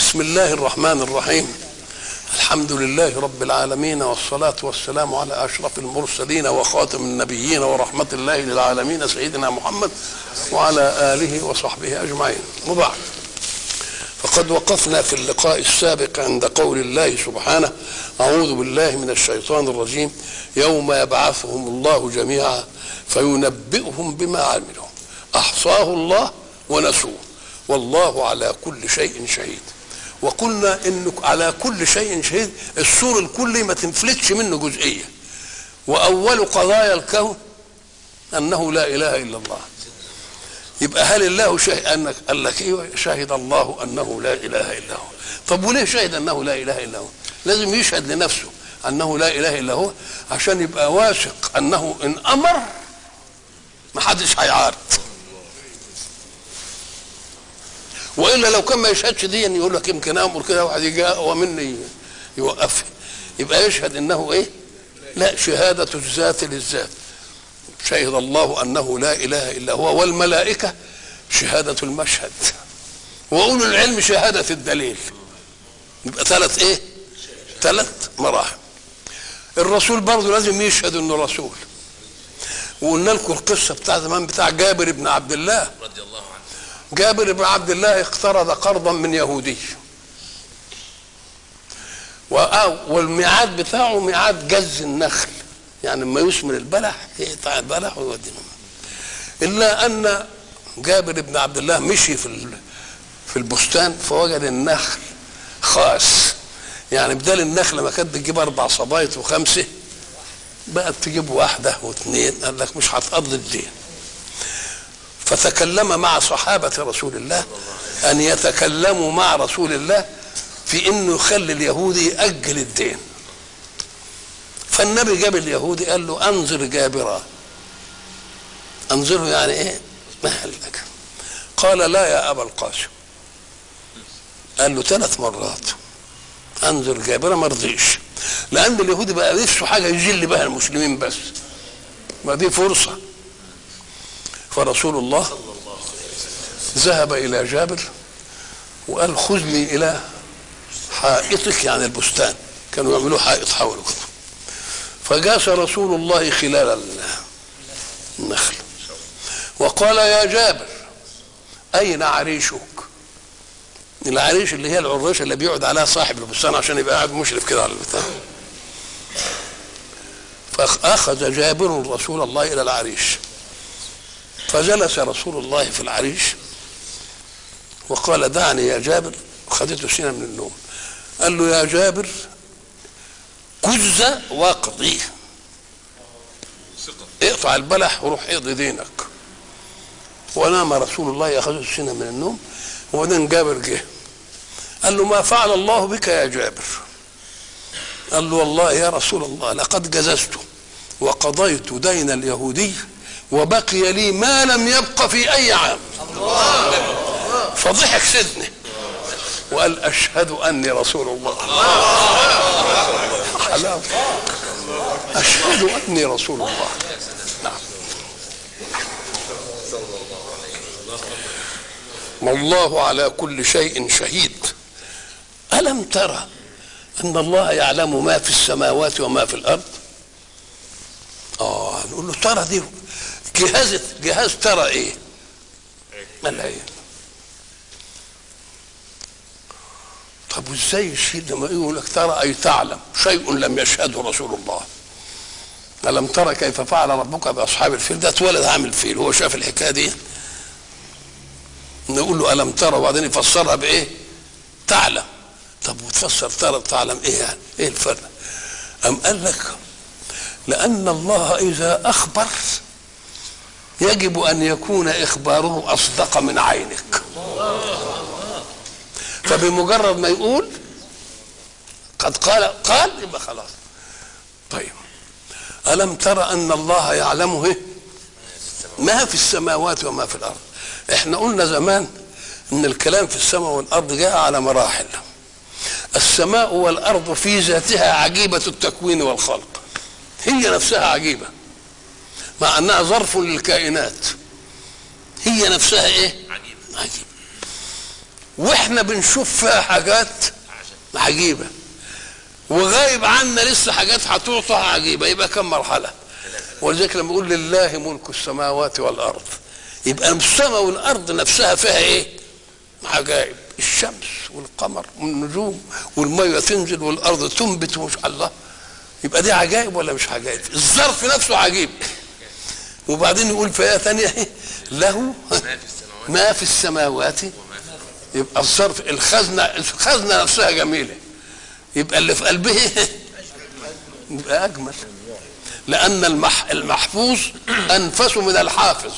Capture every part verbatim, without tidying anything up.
بسم الله الرحمن الرحيم. الحمد لله رب العالمين، والصلاة والسلام على أشرف المرسلين وخاتم النبيين ورحمة الله للعالمين سيدنا محمد وعلى آله وصحبه أجمعين، وبعد. فقد وقفنا في اللقاء السابق عند قول الله سبحانه: أعوذ بالله من الشيطان الرجيم، يوم يبعثهم الله جميعا فينبئهم بما عملوا أحصاه الله ونسوه والله على كل شيء شهيد. وقلنا إن على كل شيء شهيد السور الكلي ما تنفلتش منه جزئية، وأول قضايا الكون أنه لا إله إلا الله. يبقى هل الله شهد أنك قال لك إيه؟ شهد الله أنه لا إله إلا هو. طب وليه شهد أنه لا إله إلا هو؟ لازم يشهد لنفسه أنه لا إله إلا هو عشان يبقى واثق أنه إن أمر ما حدش هيعارض، والا لو كان ما يشهدش دي يقول لك يمكن امر كده واحد يجي ومني يوقفه. يبقى يشهد انه ايه؟ لا، شهاده الذات للذات. شهد الله انه لا اله الا هو، والملائكه شهاده المشهد، واولو العلم شهاده الدليل. يبقى ثلاث ايه؟ ثلاث مراحل. الرسول برضه لازم يشهد انه رسول. وقلنا لكم القصه بتاع زمان بتاع جابر بن عبد الله رضي الله عنه. جابر بن عبد الله اقترض قرضا من يهودي، والميعاد بتاعه ميعاد جز النخل، يعني لما يثمر البلح يقطع البلح ويوديه. الا ان جابر بن عبد الله مشي في في البستان فوجد النخل خاص، يعني بدل النخله ما كانت تجيب اربع صبايط وخمسه بقت تجيب واحده واثنين. قال لك مش هتقضي الدين، فتكلم مع صحابة رسول الله أن يتكلموا مع رسول الله في إنه يخلي اليهودي يأجل الدين. فالنبي جاب اليهودي قال له: أنظر جابرا. أنظره يعني إيه؟ مهل لك. قال: لا يا أبا القاسم. قال له ثلاث مرات أنظر جابرا، ما رضيش، لأن اليهودي بقى نفسه حاجة يجل بها المسلمين بس، ما دي فرصة. فرسول الله ذهب إلى جابر وقال: خذني إلى حائطك، يعني البستان، كانوا يعملوا حائط حوله. فجاس رسول الله خلال النخل وقال: يا جابر، أين عريشك؟ العريش اللي هي العريش اللي بيقعد عليها صاحب البستان عشان يبقى قاعد مشرف كده على البستان. فأخذ جابر رسول الله إلى العريش، فجلس رسول الله في العريش وقال: دعني يا جابر. خدته سنة من النوم. قال له: يا جابر، كز واقضيه، اقطع البلح وروح اقضي دينك. ونام رسول الله ياخذه سنة من النوم. وبعدين جابر جه قال له: ما فعل الله بك يا جابر؟ قال له: والله يا رسول الله لقد جززت وقضيت دين اليهودي وبقي لي ما لم يبق في أي عام. فضحك سيدنا وقال: أشهد أني رسول الله. حلاوة، أشهد أني رسول الله. نعم. والله على كل شيء شهيد. ألم ترى أن الله يعلم ما في السماوات وما في الأرض؟ آه نقول له ترى دي جهاز جهاز ترى ايه؟ مالها ايه؟ طب وازاي يشيل لما يقول لك ترى اي تعلم شيء لم يشهده رسول الله؟ ألم ترى كيف فعل ربك بأصحاب الفيل؟ ده اتولد عامل فيل، هو شاف الحكايه دي. نقول له ألم ترى وبعدين يفسرها بايه؟ تعلم. طب وتفسر ترى تعلم ايه يعني؟ ايه الفرق؟ أم قال لك لأن الله إذا أخبر يجب أن يكون إخباره أصدق من عينك، فبمجرد ما يقول قد قال قال يبقى خلاص. طيب، ألم ترى أن الله يعلمه ما في السماوات وما في الأرض؟ احنا قلنا زمان أن الكلام في السماء والأرض جاء على مراحل. السماء والأرض في ذاتها عجيبة التكوين والخلق، هي نفسها عجيبة مع أنها ظرف للكائنات، هي نفسها إيه؟ عجيبة. عجيب. واحنا بنشوف فيها حاجات عجيبه، وغايب عنا لسه حاجات هتعطى عجيبه، يبقى كم مرحله؟ ولذلك لما يقول لله ملك السماوات والارض، يبقى السماء والارض نفسها فيها ايه؟ عجائب، الشمس والقمر والنجوم والميه تنزل والارض تنبت ومش الله، يبقى دي عجائب ولا مش عجائب؟ الظرف نفسه عجيب. وبعدين يقول في ايه ثانيه له ما في السماوات، يبقى الظرف الخزنه الخزنه نفسها جميله، يبقى اللي في قلبه يبقى اجمل، لان المح المحفوظ انفس من الحافظ.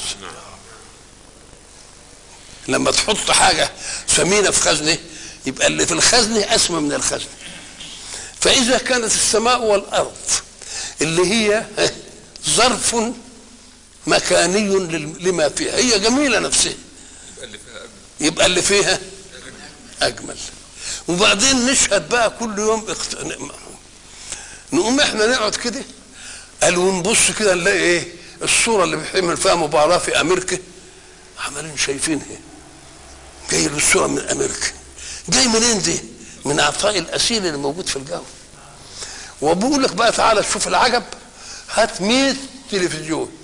لما تحط حاجه ثمينه في خزنه يبقى اللي في الخزنه اسمى من الخزنه. فاذا كانت السماء والارض اللي هي ظرف مكاني لما فيها هي جميله نفسها، يبقى اللي فيها اجمل. وبعدين نشهد بقى كل يوم اخت... نقوم احنا نقعد كده قالوا ونبص كده نلاقي ايه؟ الصوره اللي بيحمل فيها مباراه في امريكا، عمالين شايفينها جاي الصوره من امريكا. جاي منين دي؟ من عطاء الاسيل اللي موجود في الجو. وبقول لك بقى تعالى شوف العجب، هات مية تلفزيون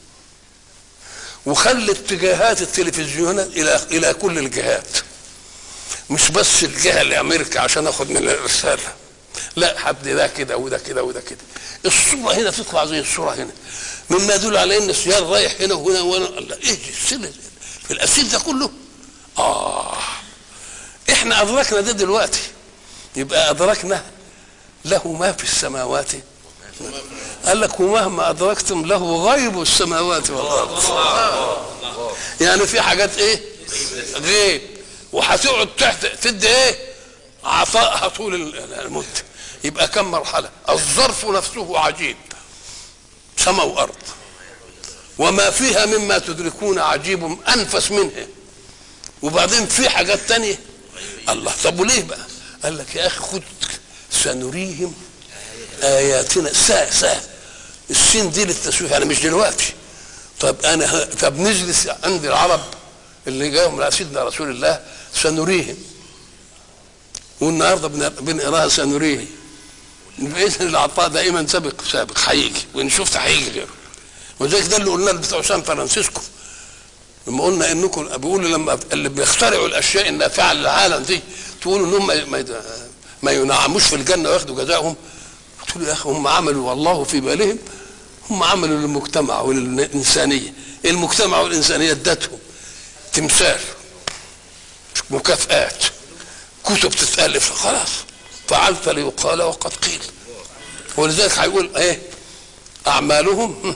وخلي اتجاهات التلفزيونات الى الى كل الجهات، مش بس الجهه اللي امريكا عشان اخد من الرساله، لا حد ده كده وده كده وده كده. الصوره هنا تطلع زي الصوره هنا، مما يدل على ان السيار رايح هنا وهنا وهنا. ايه السلة في الاسيل ده كله؟ اه احنا ادركنا ده دلوقتي، يبقى ادركنا له ما في السماوات. قال لك ومهما ادركتم له غيب السماوات والارض. يعني في حاجات ايه؟ غيب، وهتقعد تحت تدي ايه؟ عطاءها طول المده. يبقى كم مرحله؟ الظرف نفسه عجيب، سماء وارض، وما فيها مما تدركون عجيب انفس منها. وبعدين في حاجات تانية. الله، طب وليه بقى؟ قال لك يا اخي خد سنريهم اياتنا. سا سا السين دي للتسويف، يعني مش دلوقتي. طب انا طب نجلس عند العرب اللي جاهم على سيدنا رسول الله سنريهم، والنهارده بنقراها سنريهم. باذن العطاء دائما سابق سابق هيجي، وان شفت هيجي غيره. وذلك ده اللي قلنا بتوع سان فرانسيسكو لما قلنا انكم بيقولوا لما اللي بيخترعوا الاشياء النافعه للعالم دي تقولوا انهم ما ما ينعموش في الجنه وياخدوا جزاهم. قلت له يا اخي هم عملوا والله في بالهم، هم عملوا للمجتمع وللانسانيه. المجتمع والانسانيه ادتهم تمثال، مكافآت، كتب تتالف، خلاص فعلت ليقال وقد قيل. ولذلك هيقول ايه؟ اعمالهم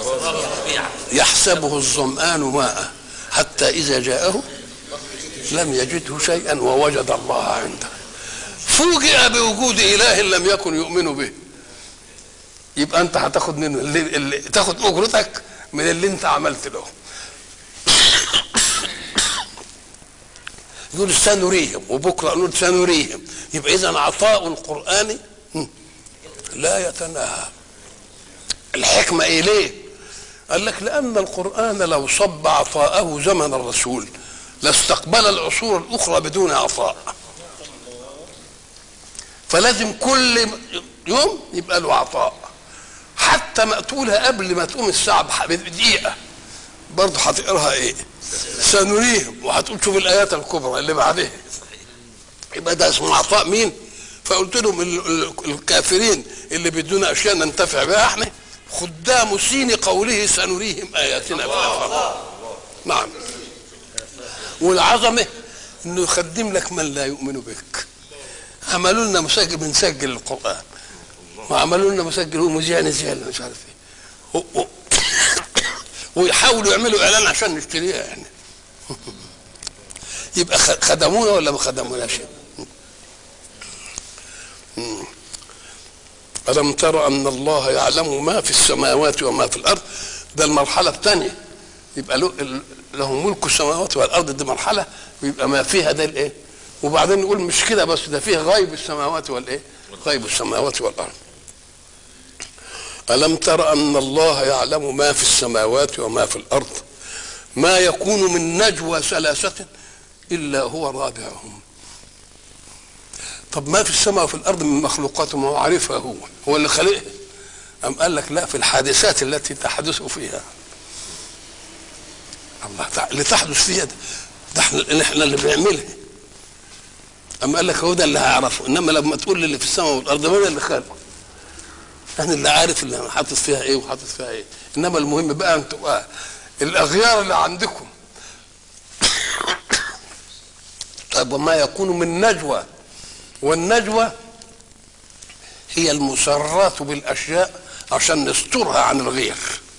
يحسبه الظمآن ماء حتى اذا جاءه لم يجده شيئا ووجد الله عنده. فوجئ بوجود اله لم يكن يؤمن به. يبقى انت هتاخد منه اللي, اللي تاخد اجرتك من اللي انت عملت له. يقول سنريهم، وبكره نقول سنريهم. يبقى اذا عطاء القران لا يتناهى. الحكمه ايه ليه؟ قال لك لان القران لو صب عطاءه زمن الرسول لاستقبل العصور الاخرى بدون عطاء. فلازم كل يوم يبقى له عطاء، حتى مقتولها قبل ما تقوم الساعه بدقيقه برضه هتقراها ايه؟ سنريهم، وهتقول شوف الايات الكبرى اللي بعدها. يبقى ده اسمه عطاء مين؟ فقلت لهم الكافرين اللي بدون اشياء ننتفع بها احنا خدام سين قوله سنريهم اياتنا في الافاق. نعم. والعظمه انه يخدم لك من لا يؤمن بك. عملوا لنا مسجل بنسجل القران، وعملوا لنا مسجل هو مذيع نزيل مش عارف ايه، ويحاولوا يعملوا اعلان عشان نشتريها يعني. يبقى خدمونا ولا ما خدموناش؟ ألم ترى أن الله يعلم ما في السماوات وما في الأرض. ده المرحلة الثانية. يبقى له ملك السماوات والأرض، دي مرحلة، ويبقى ما فيها ده الإيه؟ وبعدين نقول مش كده بس، ده فيه غيب السماوات والإيه؟ غيب السماوات والأرض. ألم ترى أن الله يعلم ما في السماوات وما في الأرض ما يكون من نجوى ثلاثة إلا هو رابعهم. طب ما في السماء وفي الأرض من مخلوقات ما هو عارفها، هو هو اللي خلقها. أم قال لك لا، في الحادثات التي تحدث فيها الله اللي تحدث فيها ده, ده احنا احنا اللي بنعملها. أم قال لك هو ده اللي هيعرفه، إنما لما تقول لي اللي في السماء والأرض ما اللي خلقه، احنا اللي عارف اللي حاطط فيها ايه وحاطط فيها ايه. انما المهم بقى انتوا بقى الاغيار اللي عندكم. طب وما يكون من نجوى، والنجوى هي المسرات بالاشياء عشان نسترها عن الغير.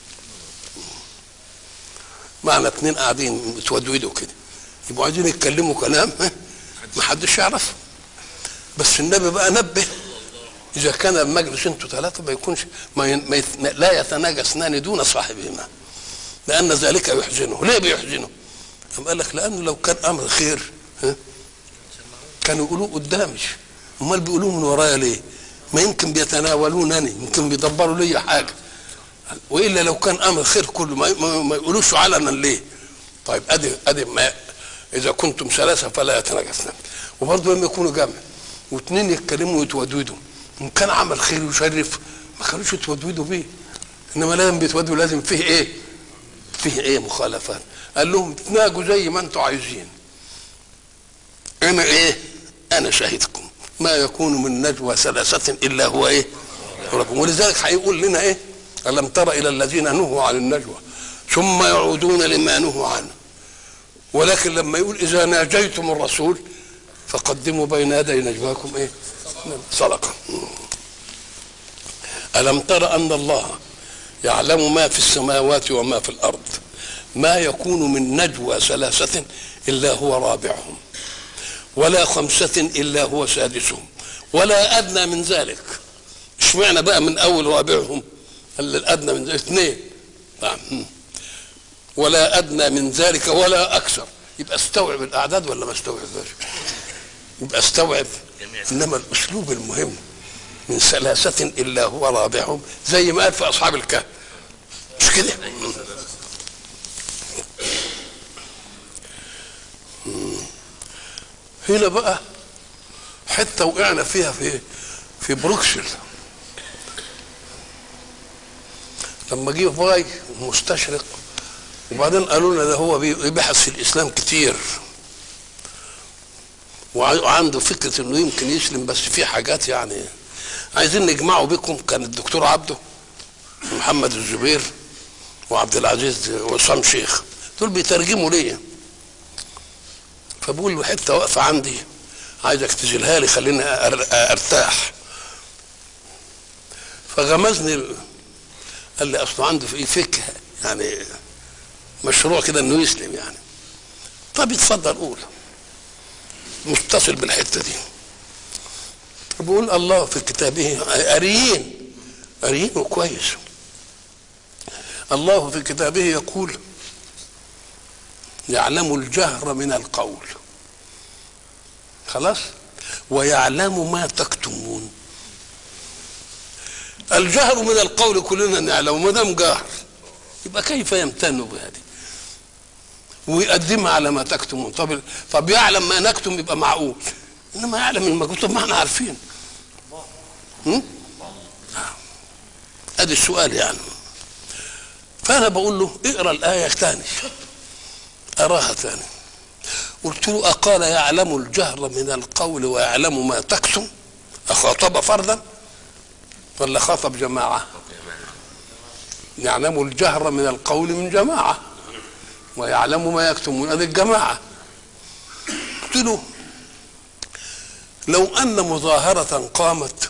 معنى اتنين قاعدين متودودوا كده يبقوا عايزين يتكلموا كلام ما حدش يعرفه، بس النبي بقى نبه إذا كان المجلس انتوا ثلاثة ما يكونش ما ين... ما يت... لا يتناجى اثنان دون صاحبهما، لأن ذلك يحزنه. ليه بيحزنه؟ أم قال لك لأنه لو كان أمر خير ها كانوا يقولوه قدامي، أمال بيقولوه من ورايا ليه؟ ما يمكن بيتناولونني، يمكن بيدبروا لي حاجة، وإلا لو كان أمر خير كله ما, ما... ما يقولوش علنا ليه؟ طيب أدي أدي ما إذا كنتم ثلاثة فلا يتناجى اثنان، وبرضه لما يكونوا جمع واثنين يتكلموا ويتودودوا إن كان عمل خير يشرف ما كانوش يتودودوا بيه، انما لازم بيتودوا لازم فيه ايه؟ فيه ايه؟ مخالفات. قال لهم تناجوا زي ما انتم عايزين، انا ايه؟ انا شاهدكم. ما يكون من نجوى ثلاثة الا هو ايه؟ ربكم. ولذلك هيقول لنا ايه؟ الم تر الى الذين نهوا عن النجوى ثم يعودون لما نهوا عنه. ولكن لما يقول اذا ناجيتم الرسول فقدموا بين يدي نجواكم ايه؟ صدقة. ألم تر أن الله يعلم ما في السماوات وما في الأرض ما يكون من نجوى ثلاثة إلا هو رابعهم ولا خمسة إلا هو سادسهم ولا أدنى من ذلك. اشمعنى بقى من أول رابعهم الأدنى من ذلك اثنين؟ ولا أدنى من ذلك ولا أكثر. يبقى استوعب الأعداد ولا ما استوعبهاش؟ يبقى استوعب. انما الاسلوب المهم من ثلاثة الا هو رابعهم زي ما قال في اصحاب الكهف، مش كده؟ هنا بقى حتى وقعنا فيها في في بروكسل لما جه فاي مستشرق وبعدين قالوا لنا ده هو بيبحث في الاسلام كتير وعنده فكره انه يمكن يسلم، بس في حاجات يعني عايزين نجمعه بكم. كان الدكتور عبده محمد الزبير وعبد العزيز وسام شيخ دول بيترجموا ليا، فبقول له حته واقفه عندي عايزك تزيلها لي خليني ارتاح. فغمزني قال لي اصله عنده في فكره يعني مشروع كده انه يسلم يعني. طب اتفضل قول. متصل بالحته دي بقول الله في كتابه قاريين قاريين وكويس. الله في كتابه يقول يعلم الجهر من القول، خلاص، ويعلم ما تكتمون. الجهر من القول كلنا نعلم، ما دام جهر يبقى كيف يمتن بهذه ويقدمها على ما تكتمون؟ طب طب يعلم ما نكتم يبقى معقول، انما يعلم المكتوم. طب ما احنا عارفين. ادي السؤال يعني. فانا بقول له اقرا الايه ثاني، اراها ثاني. قلت له اقال يعلم الجهر من القول ويعلم ما تكتم؟ اخاطب فردا ولا خاطب جماعه؟ يعلم الجهر من القول من جماعه ويعلم ما يكتمون هذه الجماعه. قلت له لو ان مظاهره قامت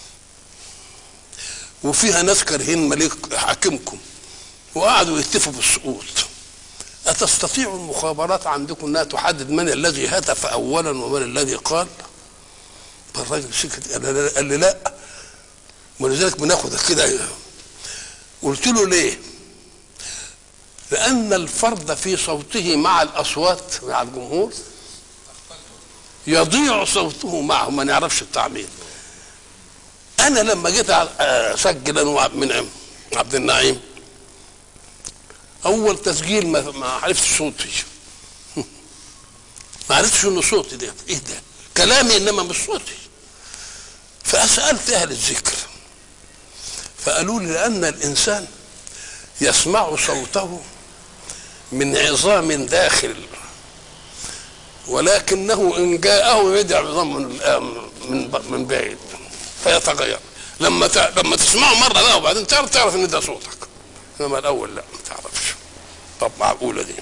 وفيها ناس كارهين ملك حاكمكم وقعدوا يهتفوا بالسقوط، أتستطيع المخابرات عندكم أنها تحدد من الذي هتف أولا ومن الذي قال؟ الراجل سكت قال لي لا، ولذلك بناخد كده. قلت له ليه؟ لأن الفرد في صوته مع الأصوات مع الجمهور يضيع صوته معه، ما نعرفش التعبير. أنا لما جيت أسجل أنا وعبد المنعم عبد النعيم أول تسجيل ما ما عرفتش صوتي ما عرفتش انه صوتي ده ايه ده كلامي انما مش صوتي. فسالت اهل الذكر فقالوا لي لان الانسان يسمع صوته من عظام داخل، ولكنه ان جاءه يدعي عظام من من من بعيد فيتغير. لما لما تسمعه مره بقى وبعدين تعرف تعرف ان ده صوتك، انما الاول لا ما تعرفش. طب معقوله دي؟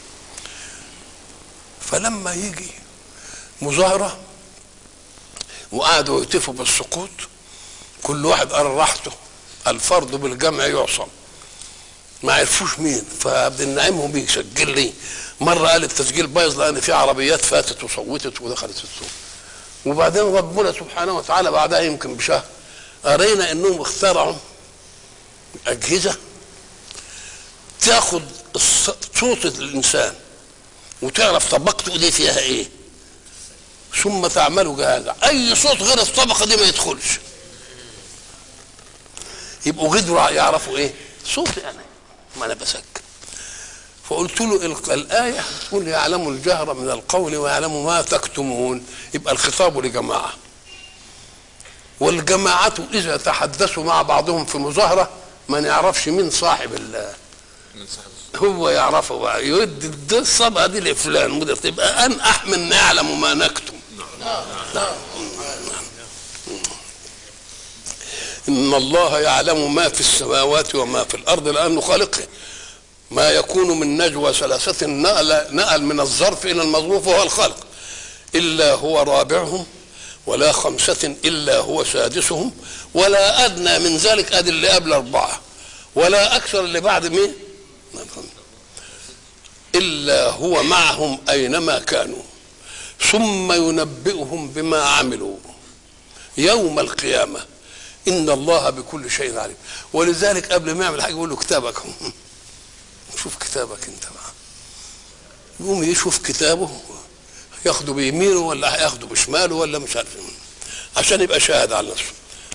فلما يجي مظاهره وقعدوا يهتفوا بالسقوط، كل واحد قال راحته، الفرد بالجمع يعصم، ما عرفوش مين. فعبد النعيم هو بيسجل لي مره قال التسجيل بايظ لان في عربيات فاتت وصوتت ودخلت في السوق. وبعدين ربنا سبحانه وتعالى بعدها يمكن بشهر قرينا انهم اخترعوا اجهزه تاخد صوت الانسان وتعرف طبقته دي فيها ايه، ثم تعملوا جهازا اي صوت غير الطبقه دي ما يدخلش. يبقوا قدروا يعرفوا ايه صوتي انا ما انا بسجل. فقلت له الايه تقول يعلم الجهر من القول ويعلم ما تكتمون، يبقى الخطاب لجماعه، والجماعه اذا تحدثوا مع بعضهم في مظاهره ما نعرفش مين صاحب ال هو يعرفه بقى يودي الصبغه دي لفلان مدير، تبقى انقح من نعلم ما نكتم. لا ان الله يعلم ما في السماوات وما في الارض لانه خالقه. ما يكون من نجوى ثلاثه نقل نقل من الظرف الى المظروف وهو الخلق، الا هو رابعهم ولا خمسه الا هو سادسهم ولا ادنى من ذلك، ادي اللي قبل اربعه، ولا اكثر اللي بعد مين الا هو معهم اينما كانوا ثم ينبئهم بما عملوا يوم القيامه ان الله بكل شيء عليم. ولذلك قبل ما يعمل حاجه يقول له كتابك شوف كتابك انت بقى، يقوم يشوف كتابه ياخده بيمينه ولا هياخده بشماله ولا مش عارف عشان يبقى شاهد على نفسه.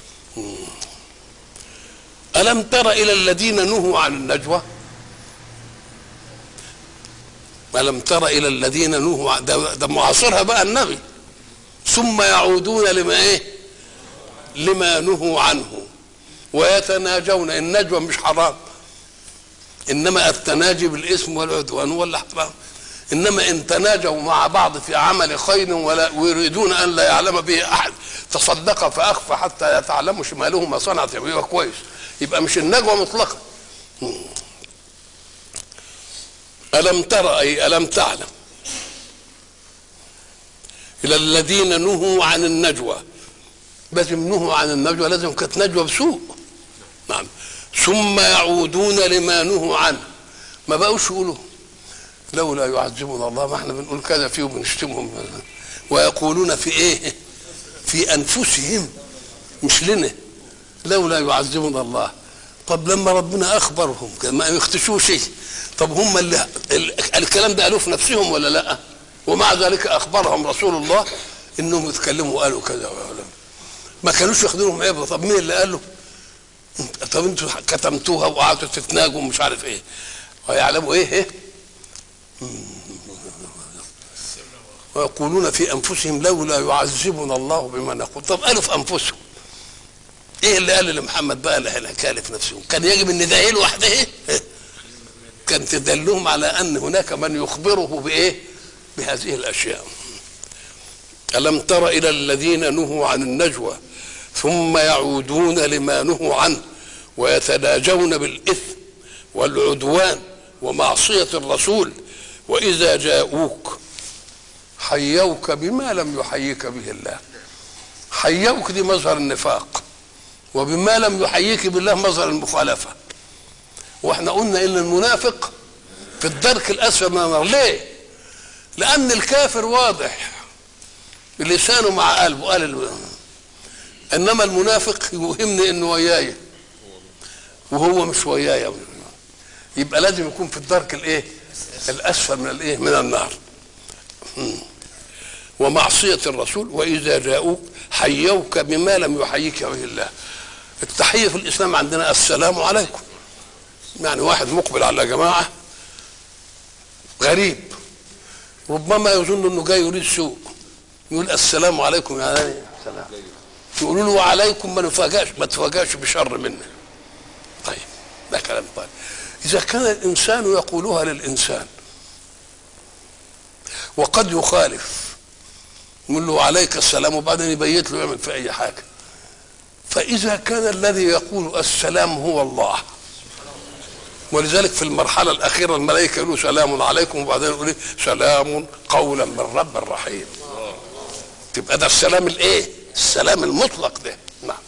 ألم تر إلى الذين نهوا عن النجوى؟ ألم تر إلى الذين نهوا عن ده, ده معاصرها بقى النبي، ثم يعودون لما إيه؟ لما نهوا عنه ويتناجون. النجوى مش حرام، إنما التناجي بالإثم والعدوان ولا حرام. إنما إن تناجوا مع بعض في عمل خير ولا ويريدون أن لا يعلم به أحد تصدق فأخفى حتى يتعلموا شماله ما صنعت يبقى كويس، يبقى مش النجوى مطلقا. ألم ترى أي ألم تعلم إلى الذين نهوا عن النجوى، لازم نهوا عن النجوى لازم كانت نجوى بسوء. نعم. ثم يعودون لما نهوا عنه، ما بقوش يقولوا لولا يعذبنا الله، ما احنا بنقول كذا فيه وبنشتمهم، ويقولون في ايه؟ في انفسهم مش لنا لولا يعذبنا الله. طب لما ربنا اخبرهم ما يختشوش شيء، طب هم اللي الكلام ده قالوه في نفسهم ولا لا؟ ومع ذلك اخبرهم رسول الله انهم يتكلموا وقالوا كذا ولا ما كانوش ياخدونهم عبره. طب مين اللي قال له؟ طب انتوا كتمتوها وقعدتوا تتناجوا ومش عارف ايه، ويعلموا ايه ايه ويقولون في انفسهم لولا يعذبنا الله بما نقول. طب قالوا في انفسهم ايه اللي قال لمحمد بقى الحكايه في نفسهم؟ كان يجب ان ده ايه لوحده ايه كان تدلهم على ان هناك من يخبره بايه؟ بهذه الاشياء. الم تر الى الذين نهوا عن النجوى ثم يعودون لما نهوا عنه ويتناجون بالاثم والعدوان ومعصيه الرسول واذا جاءوك حيوك بما لم يحييك به الله. حيوك دي مظهر النفاق، وبما لم يحييك بالله مظهر المخالفه. واحنا قلنا ان المنافق في الدرك الاسفل من النار. ليه؟ لان الكافر واضح بلسانه مع قلبه قال، انما المنافق يوهمني انه وياي وهو مش وياي، يبقى لازم يكون في الدرك الايه؟ الاسفل من الايه؟ من النار. ومعصيه الرسول واذا جاءوك حيوك بما لم يحييك به الله. التحيه في الاسلام عندنا السلام عليكم، يعني واحد مقبل على جماعه غريب ربما يظن انه جاي يريد سوء، يقول السلام عليكم يا يعني سلام، يقولوا له وعليكم، ما نفاجئش ما تفاجئش بشر منا. طيب ده كلام طيب. اذا كان الانسان يقولها للانسان وقد يخالف، يقول له عليك السلام وبعدين يبيت له يعمل في اي حاجه، فاذا كان الذي يقول السلام هو الله، ولذلك في المرحله الاخيره الملائكه يقولوا سلام عليكم وبعدين يقولوا سلام قولا من رب رحيم. تبقى ده السلام الايه؟ السلام المطلق ده. نعم.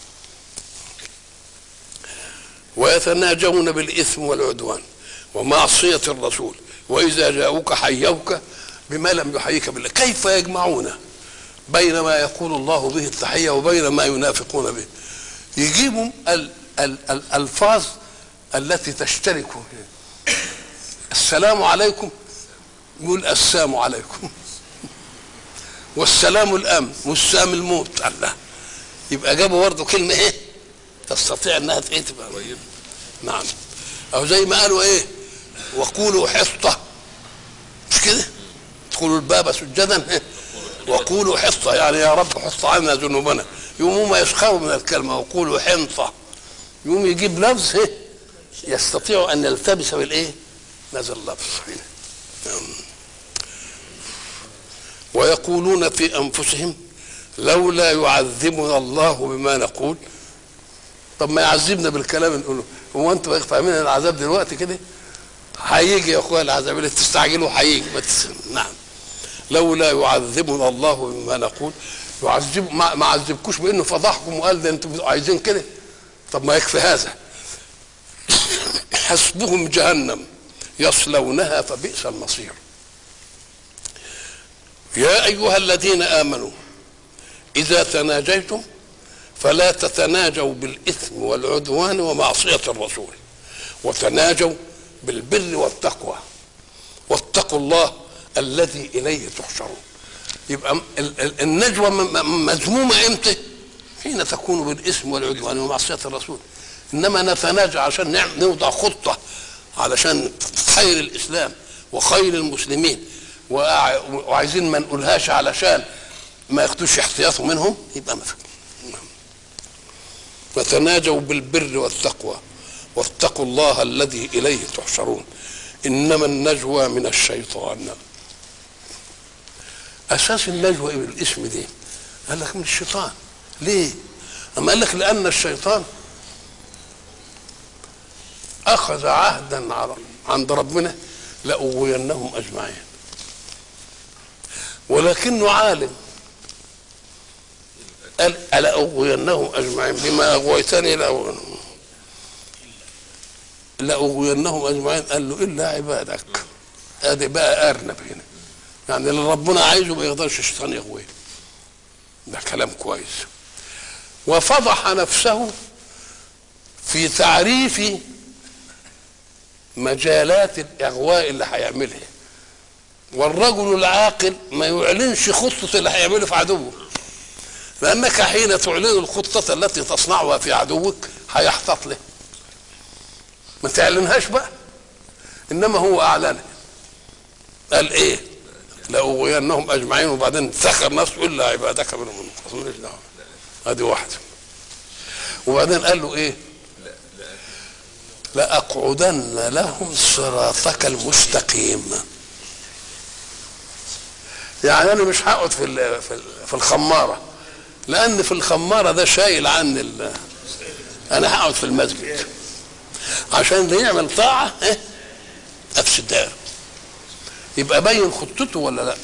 ويتناجون بالاثم والعدوان ومعصيه الرسول واذا جاءوك حيوك بما لم يحييك بالله. كيف يجمعون بين ما يقول الله به التحيه وبين ما ينافقون به؟ يجيبوا الالفاظ التي تشترك. السلام عليكم يقول السلام عليكم، والسلام الامن والسلام الموت. الله، يبقى جابوا برضه كلمه ايه تستطيع انها ايه تبقى. نعم. او زي ما قالوا ايه وقولوا حصه، مش كده؟ ادخلوا الباب سجدا إيه؟ وقولوا حصه، يعني يا رب حص عنا ذنوبنا. يقوموا ما يسخروا من الكلمه وقولوا حنطه، يقوم يجيب لفظ ايه يستطيع ان يلتبس بالايه؟ هذا اللفظ. ويقولون في انفسهم لولا يعذبنا الله بما نقول. طب ما يعذبنا بالكلام نقوله، هو انتوا فاهمين العذاب دلوقتي كده؟ هيجي يا اخويا العذاب اللي تستعجلوا هيجي. نعم. لولا يعذبنا الله بما نقول. يعذب ما, ما عذبكوش بانه فضحكم وقال ده انتوا عايزين كده. طب ما يكفي هذا. حسبهم جهنم يصلونها فبئس المصير. يا ايها الذين امنوا اذا تناجيتم فلا تتناجوا بالاثم والعدوان ومعصيه الرسول، وتناجوا بالبر والتقوى واتقوا الله الذي اليه تحشرون. يبقى النجوى مذمومه امتى؟ حين تكون بالاثم والعدوان ومعصيه الرسول. انما نتناجى عشان نوضع خطه علشان خير الاسلام وخير المسلمين، وعايزين ما نقولهاش علشان ما ياخدوش احتياطهم منهم، يبقى ما في. وتناجوا بالبر والتقوى واتقوا الله الذي اليه تحشرون. انما النجوى من الشيطان. اساس النجوى بالاسم دي قال لك من الشيطان. ليه؟ اما قال لك لان الشيطان اخذ عهدا عند ربنا لاغوينهم اجمعين، ولكنه عالم قال لاغوينهم اجمعين بما اغويتني لاغوينهم اجمعين. قال له الا عبادك. ادي بقى ارنب هنا، يعني اللي ربنا عايزه ما يقدرش الشيطان يغويه. ده كلام كويس. وفضح نفسه في تعريف مجالات الاغواء اللي هيعملها. والرجل العاقل ما يعلنش خطه اللي هيعمله في عدوه، لانك حين تعلن الخطه التي تصنعها في عدوك هيحتاط له. ما تعلنهاش بقى، انما هو اعلنها. قال ايه؟ لاغوينهم اجمعين، وبعدين سخر نفسه الا عبادك منهم المخلصين. ادي واحده. وبعدين قال له ايه؟ لأقعدن لهم صراطك المستقيم. يعني انا مش هقعد في في الخماره، لان في الخماره ده شايل عن ال... انا هقعد في المسجد عشان اللي يعمل طاعه ايه افسد داره. يبقى بين خطته ولا لا؟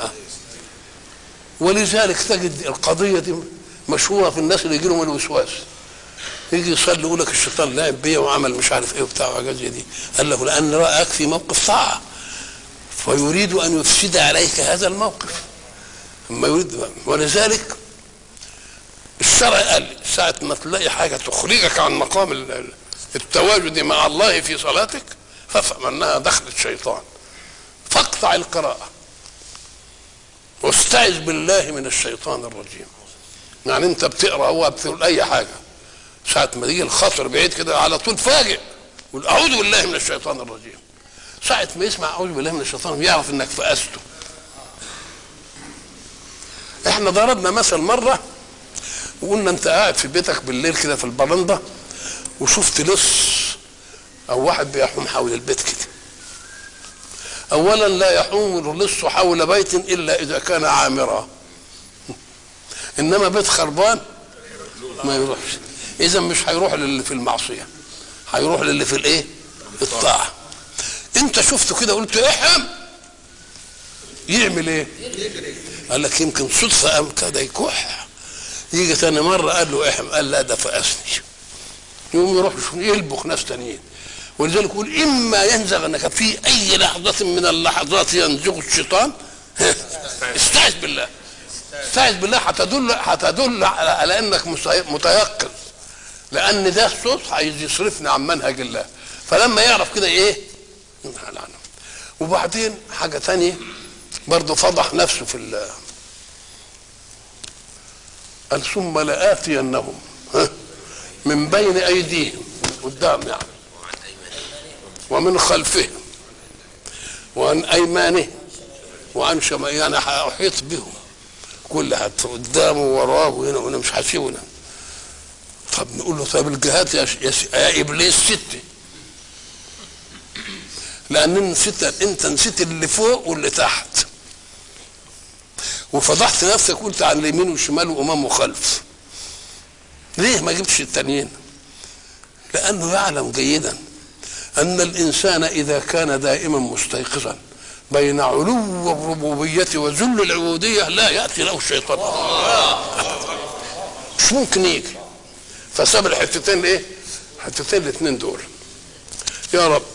ولذلك تجد القضيه دي مشهوره في الناس اللي يجي لهم الوسواس، يجي يصلي يقول لك الشيطان لعب بيا وعمل مش عارف ايه وبتاع وحاجات زي دي. قال له لان راك في موقف طاعه فيريد ان يفسد عليك هذا الموقف. اما يريد، ولذلك الشرع قال ساعه ما تلاقي حاجه تخرجك عن مقام التواجد مع الله في صلاتك فافهم انها دخلت شيطان، فاقطع القراءه واستعذ بالله من الشيطان الرجيم. يعني انت بتقرا هو بتقول اي حاجه، ساعه ما يجي الخطر بعيد كده على طول فاجئ قول اعوذ بالله من الشيطان الرجيم. ساعه ما يسمع اعوذ بالله من الشيطان يعرف انك فأسته. احنا ضربنا مثل مره وقلنا انت قاعد في بيتك بالليل كده في البرندة وشفت لص او واحد بيحوم حول البيت كده. اولا لا يحوم اللص حول بيت الا اذا كان عامرا، انما بيت خربان ما يروحش. اذا مش هيروح للي في المعصيه، هيروح للي في الايه؟ الطاعه. انت شفته كده قلت احم، يعمل ايه؟ قال لك يمكن صدفه قام كده يكح، يجي ثاني مره قال له احم، قال لا ده فقسني، يقوم يروح يلبخ ناس ثانيين. ولذلك يقول اما ينزغنك في اي لحظه من اللحظات ينزغ الشيطان استعذ بالله. استعذ بالله هتدل هتدل على انك متيقن، لان ده الصوت عايز يصرفني عن منهج الله. فلما يعرف كده ايه؟ وبعدين حاجه ثانيه برضه فضح نفسه في ال قال ثم لآتينهم من بين ايديهم قدام يعني ومن خلفهم وعن ايمانهم وعن شمائلهم، يعني هأحيط بهم كل حد قدامه ووراه وهنا وانا مش هسيبنا. طب نقول له طب الجهات يا, يا ابليس سته، لان نسيت انت نسيت اللي فوق واللي تحت وفضحت نفسك، قلت عن اليمين والشمال وامام وخلف. ليه ما جبتش التانيين؟ لانه يعلم جيدا ان الانسان اذا كان دائما مستيقظا بين علو الربوبيه وذل العبوديه لا ياتي له الشيطان، مش ممكن يجي. فساب الحتتين الايه؟ حتتين الاثنين دول. يا رب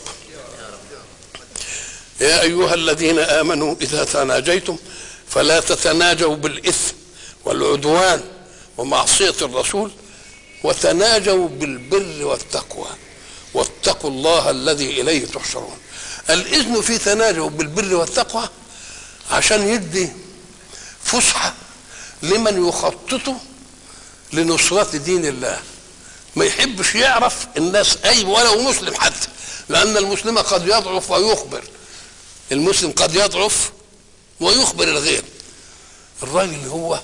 يا ايها الذين امنوا اذا تناجيتم فلا تتناجوا بالاثم والعدوان ومعصيه الرسول، وتناجوا بالبر والتقوى واتقوا الله الذي اليه تحشرون. الاذن في تناجوا بالبر والتقوى عشان يدي فسحه لمن يخطط لنصرة دين الله، ما يحبش يعرف الناس اي ولو مسلم حتى، لان المسلم قد يضعف ويخبر، المسلم قد يضعف ويخبر الغير. الراجل اللي هو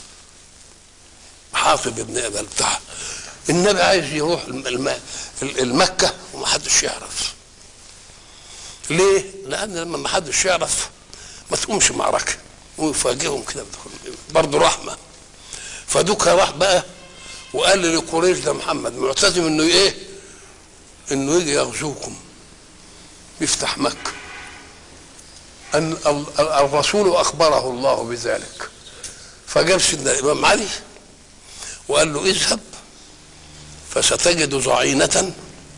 حاطب ابن ابي بتاع النبي عايز يروح المكه ومحدش يعرف. ليه؟ لان لما محدش يعرف ما تقومش معركه ويفاجئهم كده برضه رحمه. فدوكا راح بقى وقال لقريش ده محمد معتزم انه ايه؟ انه يجي يغزوكم يفتح مكه. ان الرسول اخبره الله بذلك، فجاب سيدنا الامام علي وقال له اذهب فستجد ضعينة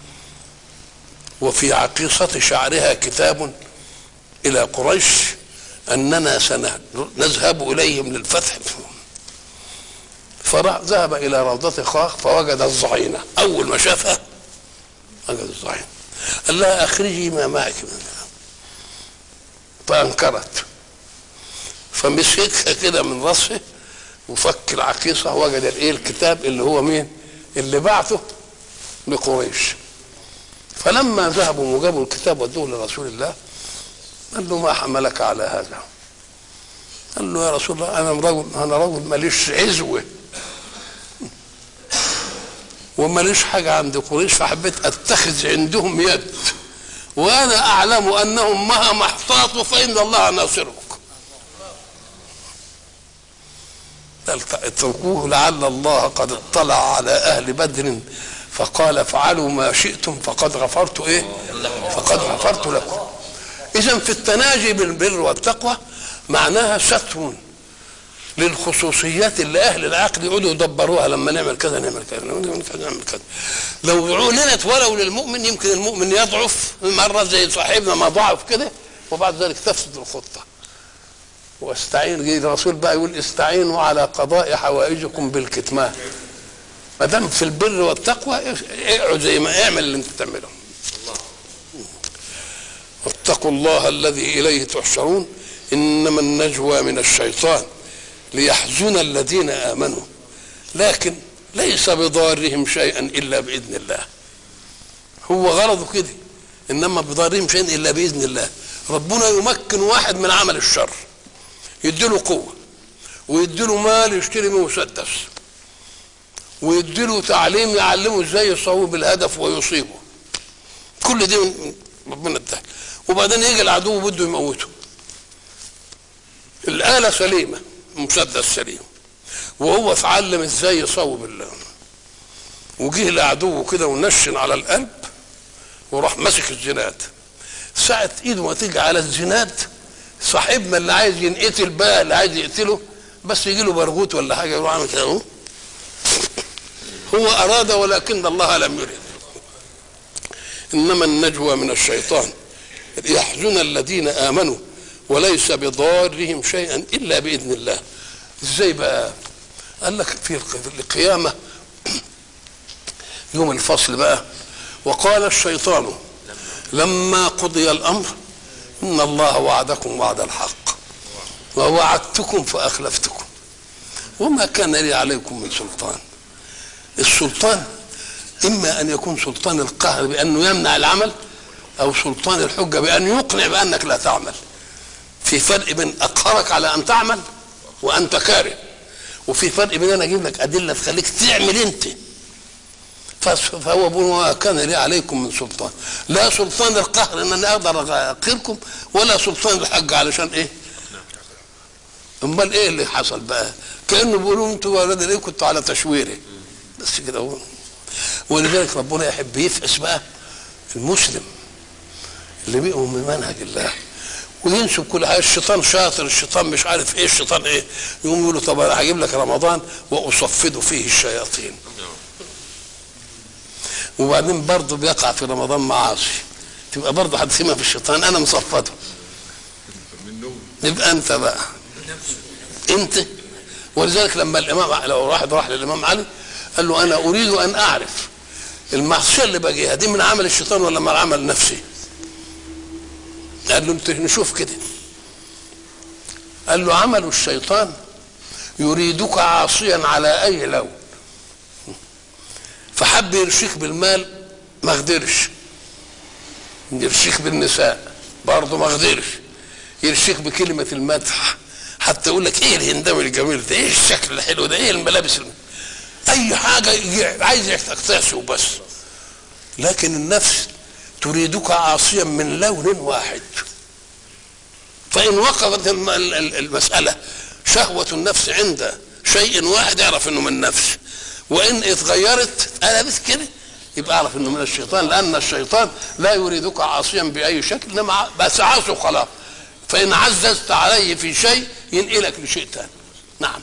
وفي عقيصة شعرها كتاب الى قريش اننا سنذهب اليهم للفتح. فذهب الى روضة خاخ فوجد الضعينة، اول ما شافها وجد الضعينة قال لها اخرجي ما معك منها، فانكرت فمسكها كده من راسه وفك العقيصة وجد الايه الكتاب اللي هو مين؟ اللي بعته لقريش. فلما ذهبوا وجابوا الكتاب ودوه لرسول الله قال له ما حملك على هذا؟ قال له يا رسول الله انا رجل انا رجل ماليش عزوه وماليش حاجه عند قريش، فحبيت اتخذ عندهم يد، وانا اعلم انهم مهما احتاطوا فان الله ناصرك. اتركوه لعل الله قد اطلع على اهل بدر فقال افعلوا ما شئتم فقد غفرت ايه؟ فقد غفرت لكم. اذا في التناجي بالبر والتقوى معناها ستر للخصوصيات اللي اهل العقل يقعدوا يدبروها، لما نعمل كذا نعمل كذا نعمل كذا نعمل كذا. لو اعلنت ولو للمؤمن يمكن المؤمن يضعف مره زي صاحبنا ما ضعف كده، وبعد ذلك تفسد الخطه. واستعين جه الرسول بقى يقول استعينوا على قضاء حوائجكم بالكتمان. ما دام في البر والتقوى اقعد زي ما اعمل اللي انت تعمله. واتقوا الله الذي اليه تحشرون انما النجوى من الشيطان ليحزن الذين امنوا لكن ليس بضارهم شيئا الا باذن الله. هو غرضه كده، انما بضارهم شيئا الا باذن الله. ربنا يمكن واحد من عمل الشر يديله قوه ويديله مال يشتري منه مسدس، ويديله تعليم يعلمه ازاي يصوب الهدف ويصيبه. كل دي من ربنا اداها. وبعدين يجي العدو بده يموته، الآلة سليمة، مسدس سليم، وهو اتعلم ازاي يصوب الله. وجه العدو كده ونشن على القلب وراح ماسك الزناد. ساعة ايده ما تيجي على الزناد، صاحبنا اللي عايز ينقتل بقى، اللي عايز يقتله، بس يجي له برغوت ولا حاجه يروح عامل كده اهو. هو اراد ولكن الله لم يرد. انما النجوى من الشيطان ليحزن الذين امنوا وليس بضارهم شيئا الا باذن الله. ازاي بقى؟ قال لك في القيامه يوم الفصل بقى، وقال الشيطان لما قضي الامر ان الله وعدكم وعد الحق ووعدتكم فاخلفتكم وما كان لي عليكم من سلطان. السلطان اما ان يكون سلطان القهر بانه يمنع العمل، او سلطان الحجه بان يقنع بانك لا تعمل. في فرق بين اقهرك على ان تعمل وانت كاره، وفي فرق بين انا اجيب لك ادله تخليك تعمل انت. فهو بيقول وما كان لي عليكم من سلطان، لا سلطان القهر ان انا اقدر اقهركم، ولا سلطان الحج علشان ايه؟ امال ايه اللي حصل بقى؟ كانه بيقولوا انتوا ولاد الايه كنتوا على تشويره بس كده هو. ولذلك ربنا يحب يفقس بقى المسلم اللي بيؤمن بمنهج الله وينسب كل حاجه. الشيطان شاطر، الشيطان مش عارف ايه، الشيطان ايه، يقوم يقول له طب انا هجيب لك رمضان واصفد فيه الشياطين. وبعدين برضه بيقع في رمضان معاصي، تبقى برضه هتسمع في الشيطان انا مصفده. يبقى انت بقى انت. ولذلك لما الامام لو واحد راح للامام علي قال له انا اريد ان اعرف المعصيه اللي باجيها دي من عمل الشيطان ولا من عمل نفسي؟ قال له انت نشوف كده. قال له عمل الشيطان يريدك عاصيا على اي لون، فحب يرشيك بالمال ما قدرش، يرشيك بالنساء برضه ما قدرش، يرشيك بكلمه المدح حتى يقول لك ايه الهنداوي الجميل ده، ايه الشكل الحلو ده، ايه الملابس الم... اي حاجه عايز يحتاج وبس. لكن النفس تريدك عاصيا من لون واحد، فان وقفت المساله شهوه النفس عند شيء واحد اعرف انه من نفس، وان اتغيرت قلبت كده يبقى اعرف انه من الشيطان، لان الشيطان لا يريدك عاصيا باي شكل، انما بس عاصي خلاص. فان عززت عليه في شيء ينقلك لشيء ثاني. نعم.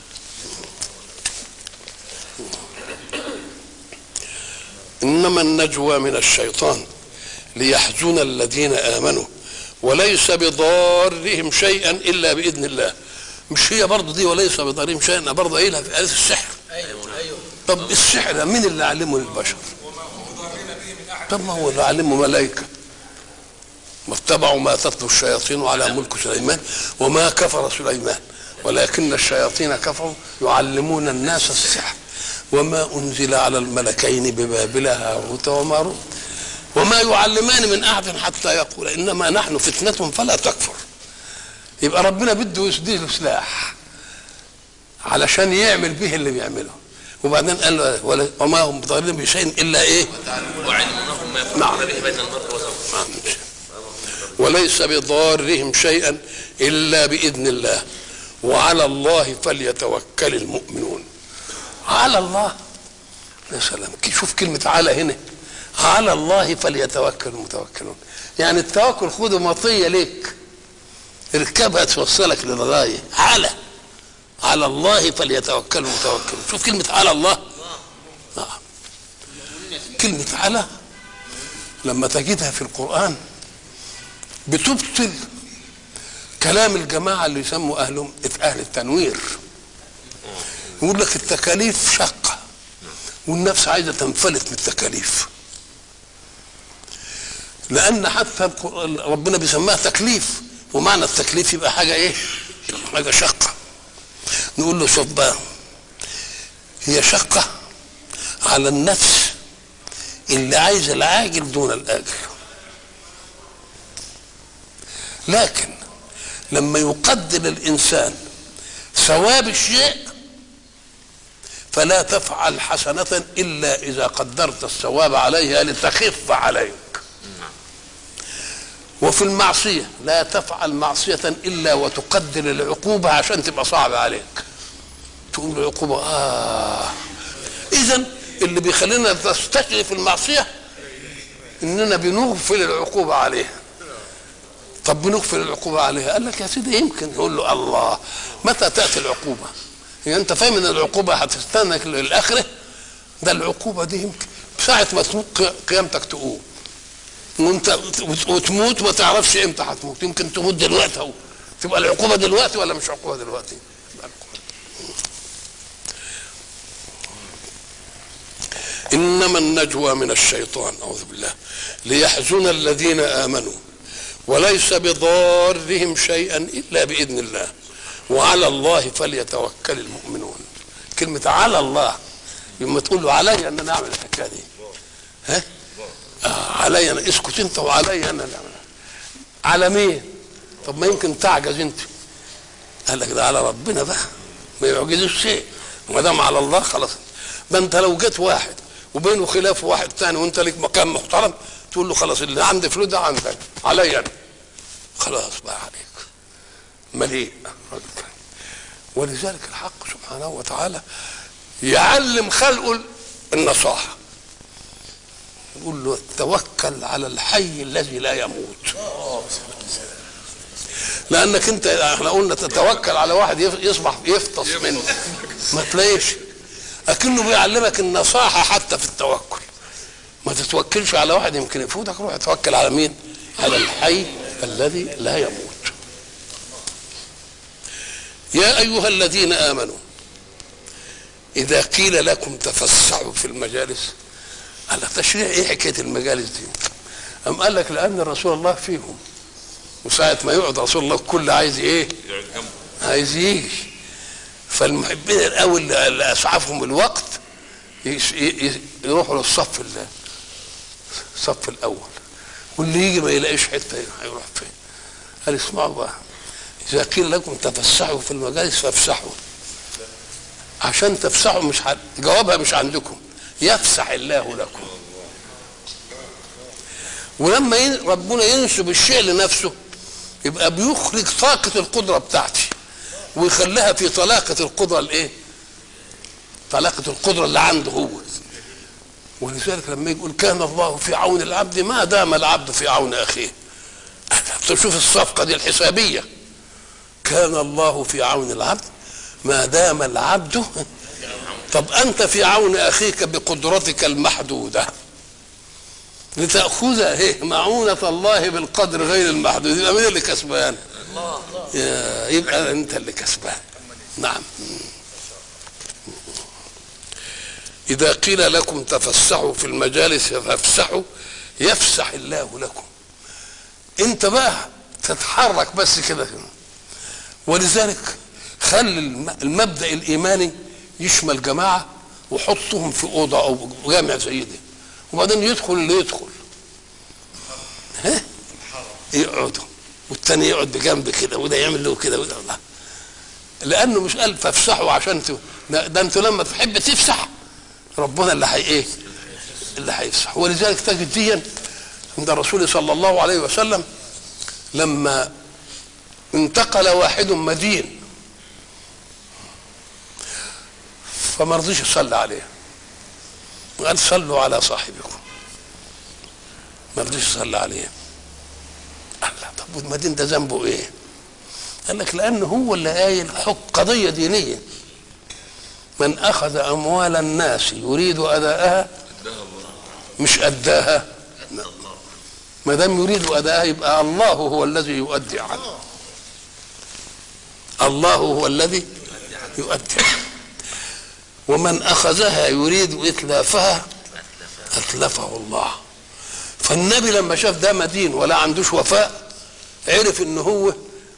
انما النجوى من الشيطان ليحزن الذين امنوا وليس بضارهم شيئا الا باذن الله. مش هي برضه دي وليس بضارهم شيئا برضه قايلها في آية السحر؟ ايوه ايوه. طب السحر مين اللي علمه للبشر؟ طب ما هو اللي علمه ملائكه، واتبعوا ما تتلو الشياطين على ملك سليمان وما كفر سليمان ولكن الشياطين كفروا يعلمون الناس السحر وما انزل على الملكين ببابل هاروت وماروت وما يعلمان من احد حتى يقول انما نحن فتنة فلا تكفر. يبقى ربنا بده يسديه سلاح علشان يعمل به اللي بيعمله، وبعدين قال له وما هم بضارين بشيء الا ايه؟ وعلمهم ما يفعلون به بين المرء وزوجه وليس بضارهم شيئا الا باذن الله وعلى الله فليتوكل المؤمنون. على الله، يا سلام، شوف كلمه على هنا، على الله فليتوكل المتوكلون. يعني التوكل خده مطيه ليك، اركبها توصلك للغايه. على على الله فليتوكل المتوكلون. شوف كلمه على الله. آه. كلمه على لما تجدها في القرآن بتبطل كلام الجماعة اللي يسموا أهلهم أهل التنوير. يقول لك التكاليف شقة والنفس عايزة تنفلت من التكاليف، لأن حتى ربنا بيسماها تكليف، ومعنى التكليف يبقى حاجة إيه؟ حاجة شقة. نقول له شوف بقى، هي شقة على النفس اللي عايز العاجل دون الآجل، لكن لما يقدر الإنسان ثواب الشيء فلا تفعل حسنة إلا إذا قدرت الثواب عليها لتخف عليك. وفي المعصية لا تفعل معصية إلا وتقدر العقوبة عشان تبقى صعبة عليك. تقول العقوبة آه إذن اللي بيخلينا نستشرف المعصية إننا بنغفل العقوبة عليها. طب بنغفل العقوبة عليها؟ قال لك يا سيدي يمكن. يقول له الله متى تأتي العقوبة؟ يعني أنت فاهم إن العقوبة هتستنى للآخرة؟ ده العقوبة دي يمكن ساعة ما تموت قيامتك تقوم وانت وتموت ما تعرفش امتى هتموت. يمكن تموت دلوقتي اهو. تبقى العقوبة دلوقتي ولا مش عقوبة دلوقتي؟ إنما النجوى من الشيطان أعوذ بالله ليحزن الذين آمنوا وليس بضارهم شيئا إلا بإذن الله وعلى الله فليتوكل المؤمنون. كلمة على الله لما تقول له علي أن أنا أعمل الحكاية دي ها آه علي أنا اسكت أنت وعلي أنا أعمل. على مين؟ طب ما يمكن تعجز أنت. قال لك ده على ربنا بقى ما يعجزش شيء وما دام على الله خلاص. ده أنت لو جيت واحد وبينه خلاف واحد ثاني وأنت لك مكان محترم تقول له خلاص اللي عندي فلوس ده عندك علي أنا خلاص بقى عليك مليء. ولذلك الحق سبحانه وتعالى يعلم خلقه النصاحة يقول له توكل على الحي الذي لا يموت. لأنك أنت احنا قلنا تتوكل على واحد يصبح يفطس منه ما تلاقيش. لكنه بيعلمك النصاحة حتى في التوكل. ما تتوكلش على واحد يمكن يفوتك. روح توكل على مين؟ على الحي الذي لا يموت. يا أيها الذين آمنوا إذا قيل لكم تفسحوا في المجالس. قال لك تشريع إيه حكاية المجالس دي؟ أم قال لك لأن رسول الله فيهم وساعة ما يقعد رسول الله الكل عايز إيه؟ عايز يجي. فالمحبين الأول اللي أسعفهم الوقت يروحوا للصف الصف الأول واللي يجي ما يلاقيش حتة هيروح فين؟ قال اسمعوا بقى إذا قيل لكم تفسحوا في المجالس فافسحوا. عشان تفسحوا مش حد جوابها مش عندكم. يفسح الله لكم. ولما ربنا ينسب الشيء لنفسه يبقى بيخرج طاقة القدرة بتاعتي ويخليها في طلاقة القدرة الايه؟ طلاقة القدرة اللي عنده هو. ولذلك لما يقول كان الله في عون العبد ما دام العبد في عون اخيه. تشوف الصفقة دي الحسابية. كان الله في عون العبد ما دام العبد. طب أنت في عون أخيك بقدرتك المحدودة لتأخذ ايه معونة الله بالقدر غير المحدود. يبقى مين اللي كسبان؟ يبقى أنت اللي كسبان. نعم. إذا قيل لكم تفسحوا في المجالس فافسحوا يفسح الله لكم. أنت بقى تتحرك بس كده. ولذلك خلي المبدأ الإيماني يشمل جماعة وحطهم في أوضة أو جامع زي دي وبعدين يدخل اللي يدخل ها يقعدوا والتاني يقعد بجنب كده وده يعمل له كده وده الله. لأنه مش قال فافسحوا عشان ت... ده أنتوا لما تحب تفسح ربنا اللي هي إيه اللي هيفسح. ولذلك تجد ديا عند الرسول صلى الله عليه وسلم لما انتقل واحد مدين فما رضيش يصلي عليه وقال صلوا على صاحبكم. ما رضيش يصلي عليه. قال لا طب والمدين ده ذنبه ايه؟ قال لك لانه هو اللي قايل حق قضيه دينيه من اخذ اموال الناس يريد اداءها مش اداها. ما دام يريد اداءها يبقى الله هو الذي يؤدي عنه. الله هو الذي يؤدي عنه. ومن أخذها يريد إتلافها أتلفه الله. فالنبي لما شاف ده مدين ولا عندوش وفاء عرف إن هو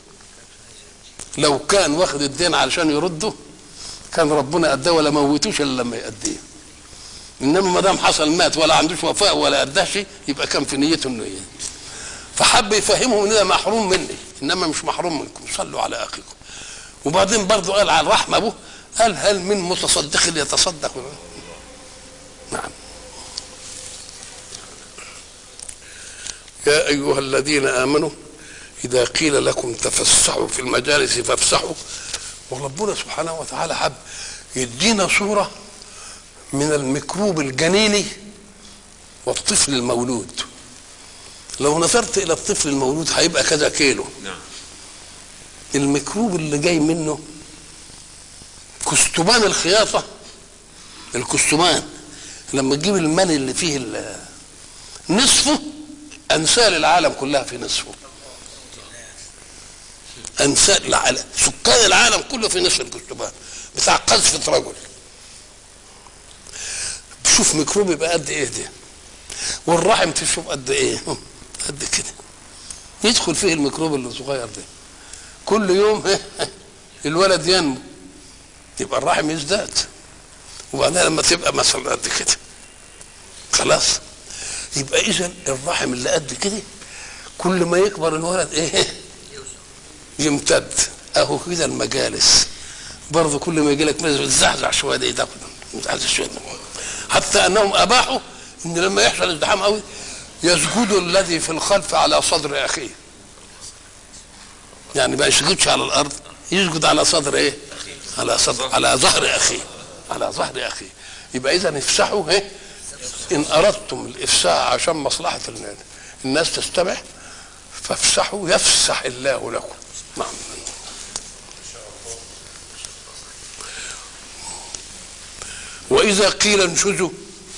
لو كان واخد الدين علشان يرده كان ربنا أداه ولا موتوش إلا لما يأديه. إنما ما دام حصل مات ولا عندوش وفاء ولا أداه شيء يبقى كان في نيته إنه إيه. فحب يفهمهم إن ده محروم مني إنما مش محروم منكم. صلوا على أخيكم. وبعدين برضه قال على الرحمه ابوه، قال هل من متصدق يتصدق؟ نعم. يا ايها الذين امنوا اذا قيل لكم تفسحوا في المجالس فافسحوا. وربنا سبحانه وتعالى حب يدينا صوره من الميكروب الجنيني والطفل المولود. لو نظرت الى الطفل المولود هيبقى كذا كيلو. نعم. الميكروب اللي جاي منه كستمان الخياطه، الكستمان لما تجيب المني اللي فيه نصفه انسال العالم كلها في نصفه. انسال العالم، سكان العالم كله في نصف الكستمان بتاع قذفه رجل. شوف ميكروب يبقى قد ايه ده، والرحم تشوف قد ايه، قد كده. يدخل فيه الميكروب اللي صغير ده كل يوم الولد ينمو، يبقى الرحم يزداد، وبعدين لما تبقى مثلا قد كده خلاص. يبقى اذا الرحم اللي قد كده كل ما يكبر الولد ايه يمتد. اهو كده المجالس برضه كل ما يجي لك تزحزح شويه ده تاخد تزحزح شويه، حتى انهم اباحوا ان لما يحصل ازدحام قوي يسجد الذي في الخلف على صدر اخيه. يعني ما يسجدش على الارض، يسجد على صدر ايه؟ على صدر، على ظهر اخيه، على ظهر اخيه. يبقى اذا افسحوا ايه؟ ان اردتم الافساح عشان مصلحه الناس تستمع فافسحوا يفسح الله لكم. نعم. واذا قيل انشزوا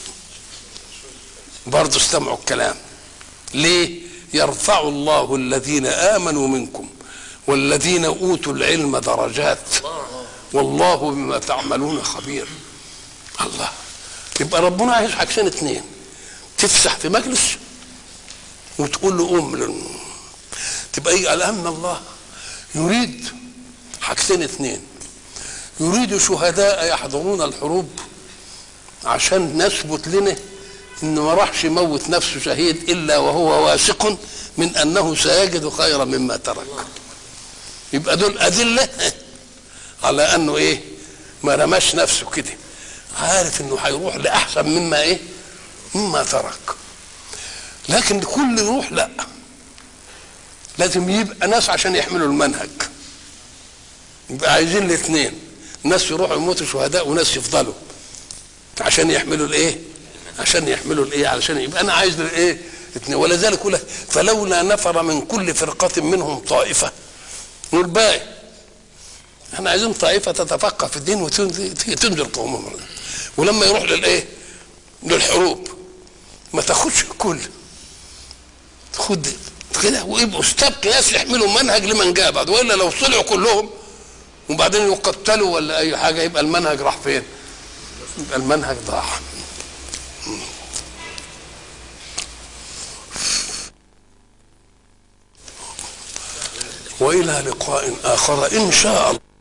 برضه استمعوا الكلام. ليه؟ يرفع الله الذين امنوا منكم والذين اوتوا العلم درجات والله بما تعملون خبير. الله. يبقى ربنا عايز حاجتين اتنين، تفسح في مجلس وتقول له قوم. تبقى ايه؟ على ان الله يريد حاجتين اتنين، يريد شهداء يحضرون الحروب عشان نثبت لنا انه ما راحش يموت نفسه شهيد الا وهو واثق من انه سيجد خيرا مما ترك. يبقى دول ادله على انه ايه؟ ما رماش نفسه كده، عارف انه هيروح لاحسن مما ايه؟ مما ترك. لكن كل يروح لا، لازم يبقى ناس عشان يحملوا المنهج. يبقى عايزين الاثنين، ناس يروحوا يموتوا شهداء وناس يفضلوا عشان يحملوا الايه؟ عشان يحملوا الايه؟ علشان يبقى انا عايز الايه؟ اثنين. ولذلك يقول لك فلولا نفر من كل فرقه منهم طائفه. والباقي احنا عايزين طائفه تتفقه في الدين وتنذر قومهم. ولما يروح للايه؟ للحروب ما تاخدش الكل، خد كده ويبقوا استبق ناس يحملوا منهج لمن جاء بعد، والا لو طلعوا كلهم وبعدين يقتلوا ولا اي حاجه يبقى المنهج راح فين؟ يبقى المنهج ضاع. والى لقاء اخر ان شاء الله.